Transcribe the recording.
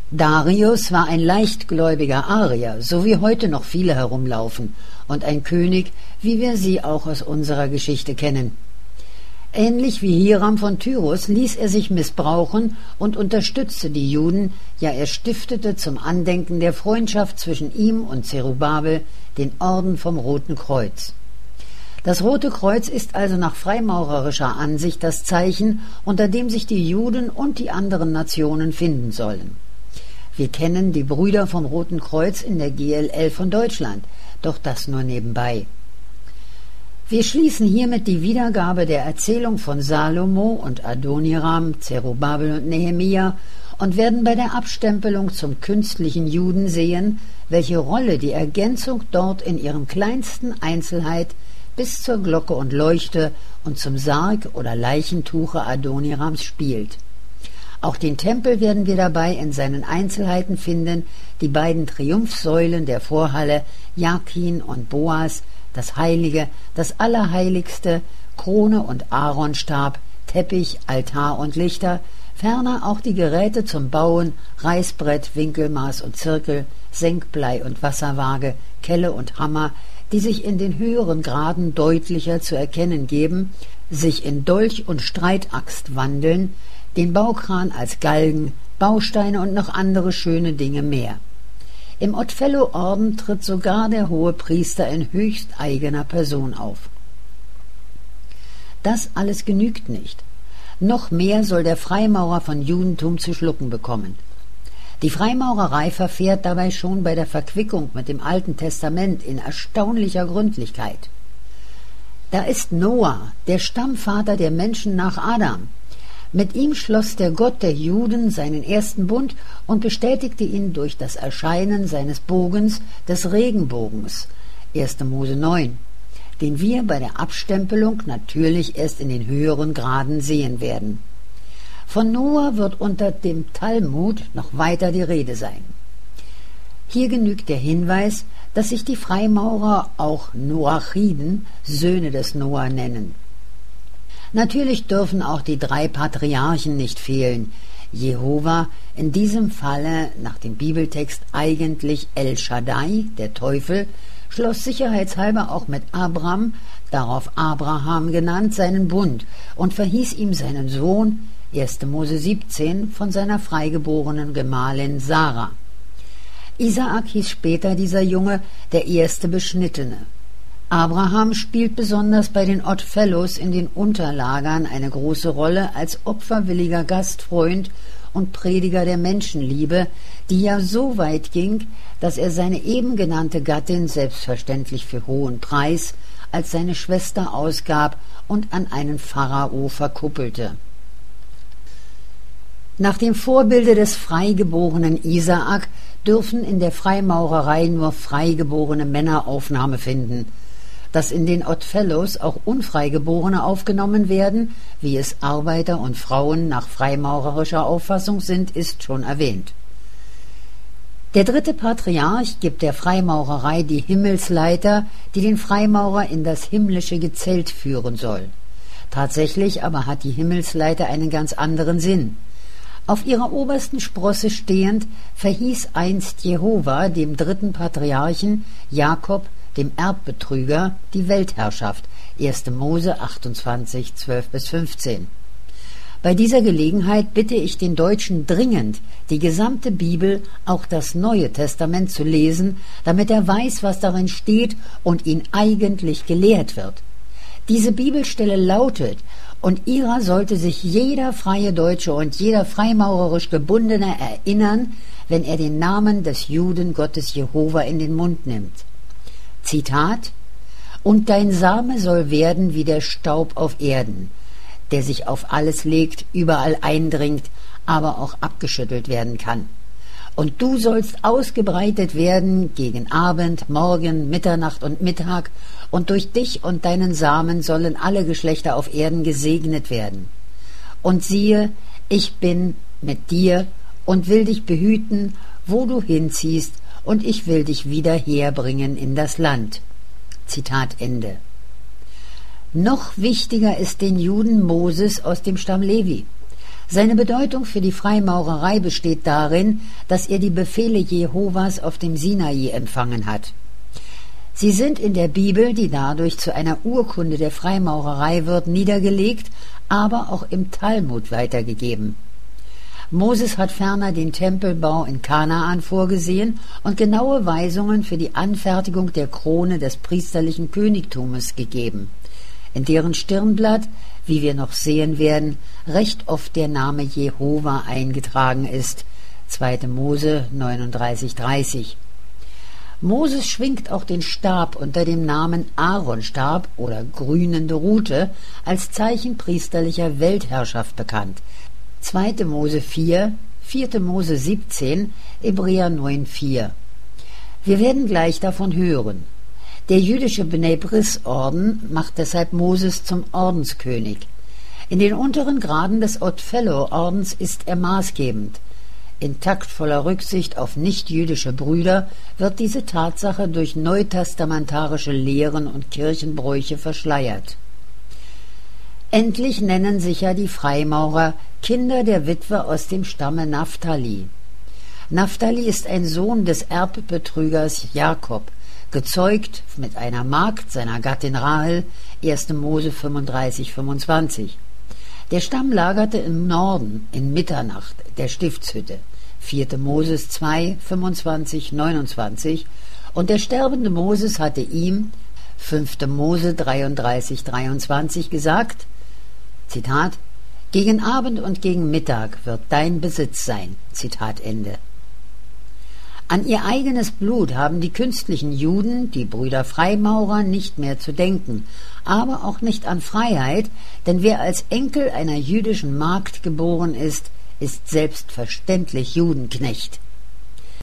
Darius war ein leichtgläubiger Arier, so wie heute noch viele herumlaufen, und ein König, wie wir sie auch aus unserer Geschichte kennen. Ähnlich wie Hiram von Tyrus ließ er sich missbrauchen und unterstützte die Juden, ja er stiftete zum Andenken der Freundschaft zwischen ihm und Zerubabel den Orden vom Roten Kreuz. Das Rote Kreuz ist also nach freimaurerischer Ansicht das Zeichen, unter dem sich die Juden und die anderen Nationen finden sollen. Wir kennen die Brüder vom Roten Kreuz in der GLL von Deutschland, doch das nur nebenbei. Wir schließen hiermit die Wiedergabe der Erzählung von Salomo und Adoniram, Zerubabel und Nehemia und werden bei der Abstempelung zum künstlichen Juden sehen, welche Rolle die Ergänzung dort in ihrem kleinsten Einzelheit bis zur Glocke und Leuchte und zum Sarg oder Leichentuche Adonirams spielt. Auch den Tempel werden wir dabei in seinen Einzelheiten finden, die beiden Triumphsäulen der Vorhalle, Jakin und Boas, das Heilige, das Allerheiligste, Krone und Aaronstab, Teppich, Altar und Lichter, ferner auch die Geräte zum Bauen, Reißbrett, Winkelmaß und Zirkel, Senkblei und Wasserwaage, Kelle und Hammer, die sich in den höheren Graden deutlicher zu erkennen geben, sich in Dolch und Streitaxt wandeln, den Baukran als Galgen, Bausteine und noch andere schöne Dinge mehr. Im Oddfellow-Orden tritt sogar der Hohepriester in höchst eigener Person auf. Das alles genügt nicht. Noch mehr soll der Freimaurer von Judentum zu schlucken bekommen. Die Freimaurerei verfährt dabei schon bei der Verquickung mit dem Alten Testament in erstaunlicher Gründlichkeit. Da ist Noah, der Stammvater der Menschen nach Adam. Mit ihm schloss der Gott der Juden seinen ersten Bund und bestätigte ihn durch das Erscheinen seines Bogens, des Regenbogens, 1. Mose 9, den wir bei der Abstempelung natürlich erst in den höheren Graden sehen werden. Von Noah wird unter dem Talmud noch weiter die Rede sein. Hier genügt der Hinweis, dass sich die Freimaurer auch Noachiden, Söhne des Noah, nennen. Natürlich dürfen auch die 3 Patriarchen nicht fehlen. Jehova, in diesem Falle nach dem Bibeltext eigentlich El Shaddai, der Teufel, schloss sicherheitshalber auch mit Abram, darauf Abraham genannt, seinen Bund und verhieß ihm seinen Sohn, 1. Mose 17, von seiner freigeborenen Gemahlin Sarah. Isaak hieß später dieser Junge der erste Beschnittene. Abraham spielt besonders bei den Oddfellows in den Unterlagern eine große Rolle als opferwilliger Gastfreund und Prediger der Menschenliebe, die ja so weit ging, dass er seine eben genannte Gattin selbstverständlich für hohen Preis als seine Schwester ausgab und an einen Pharao verkuppelte. Nach dem Vorbilde des freigeborenen Isaak dürfen in der Freimaurerei nur freigeborene Männer Aufnahme finden. Dass in den Oddfellows auch Unfreigeborene aufgenommen werden, wie es Arbeiter und Frauen nach freimaurerischer Auffassung sind, ist schon erwähnt. Der 3. Patriarch gibt der Freimaurerei die Himmelsleiter, die den Freimaurer in das himmlische Gezelt führen soll. Tatsächlich aber hat die Himmelsleiter einen ganz anderen Sinn. Auf ihrer obersten Sprosse stehend verhieß einst Jehova dem 3. Patriarchen Jakob, dem Erbbetrüger, die Weltherrschaft, 1. Mose 28, 12-15. Bei dieser Gelegenheit bitte ich den Deutschen dringend, die gesamte Bibel, auch das Neue Testament zu lesen, damit er weiß, was darin steht und ihn eigentlich gelehrt wird. Diese Bibelstelle lautet: Und ihrer sollte sich jeder freie Deutsche und jeder freimaurerisch Gebundene erinnern, wenn er den Namen des Juden Gottes Jehova in den Mund nimmt. Zitat: Und dein Same soll werden wie der Staub auf Erden, der sich auf alles legt, überall eindringt, aber auch abgeschüttelt werden kann. Und du sollst ausgebreitet werden gegen Abend, Morgen, Mitternacht und Mittag, und durch dich und deinen Samen sollen alle Geschlechter auf Erden gesegnet werden. Und siehe, ich bin mit dir und will dich behüten, wo du hinziehst, und ich will dich wieder herbringen in das Land. Zitat Ende. Noch wichtiger ist den Juden Moses aus dem Stamm Levi. Seine Bedeutung für die Freimaurerei besteht darin, dass er die Befehle Jehovas auf dem Sinai empfangen hat. Sie sind in der Bibel, die dadurch zu einer Urkunde der Freimaurerei wird, niedergelegt, aber auch im Talmud weitergegeben. Moses hat ferner den Tempelbau in Kanaan vorgesehen und genaue Weisungen für die Anfertigung der Krone des priesterlichen Königtumes gegeben, in deren Stirnblatt, wie wir noch sehen werden, recht oft der Name Jehova eingetragen ist. 2. Mose 39,30. Moses schwingt auch den Stab unter dem Namen Aaronstab oder grünende Rute als Zeichen priesterlicher Weltherrschaft bekannt. 2. Mose 4, 4. Mose 17, Hebräer 9,4. Wir werden gleich davon hören. Der jüdische Bnei Bris-Orden macht deshalb Moses zum Ordenskönig. In den unteren Graden des Odd-Fellow-Ordens ist er maßgebend. In taktvoller Rücksicht auf nichtjüdische Brüder wird diese Tatsache durch neutestamentarische Lehren und Kirchenbräuche verschleiert. Endlich nennen sich ja die Freimaurer Kinder der Witwe aus dem Stamme Naphtali. Naphtali ist ein Sohn des Erbbetrügers Jakob, gezeugt mit einer Magd seiner Gattin Rahel, 1. Mose 35,25. Der Stamm lagerte im Norden, in Mitternacht, der Stiftshütte, 4. Moses 2, 25, 29, und der sterbende Moses hatte ihm, 5. Mose 33, 23, gesagt, Zitat, gegen Abend und gegen Mittag wird dein Besitz sein, Zitat Ende. An ihr eigenes Blut haben die künstlichen Juden, die Brüder Freimaurer, nicht mehr zu denken, aber auch nicht an Freiheit, denn wer als Enkel einer jüdischen Magd geboren ist, ist selbstverständlich Judenknecht.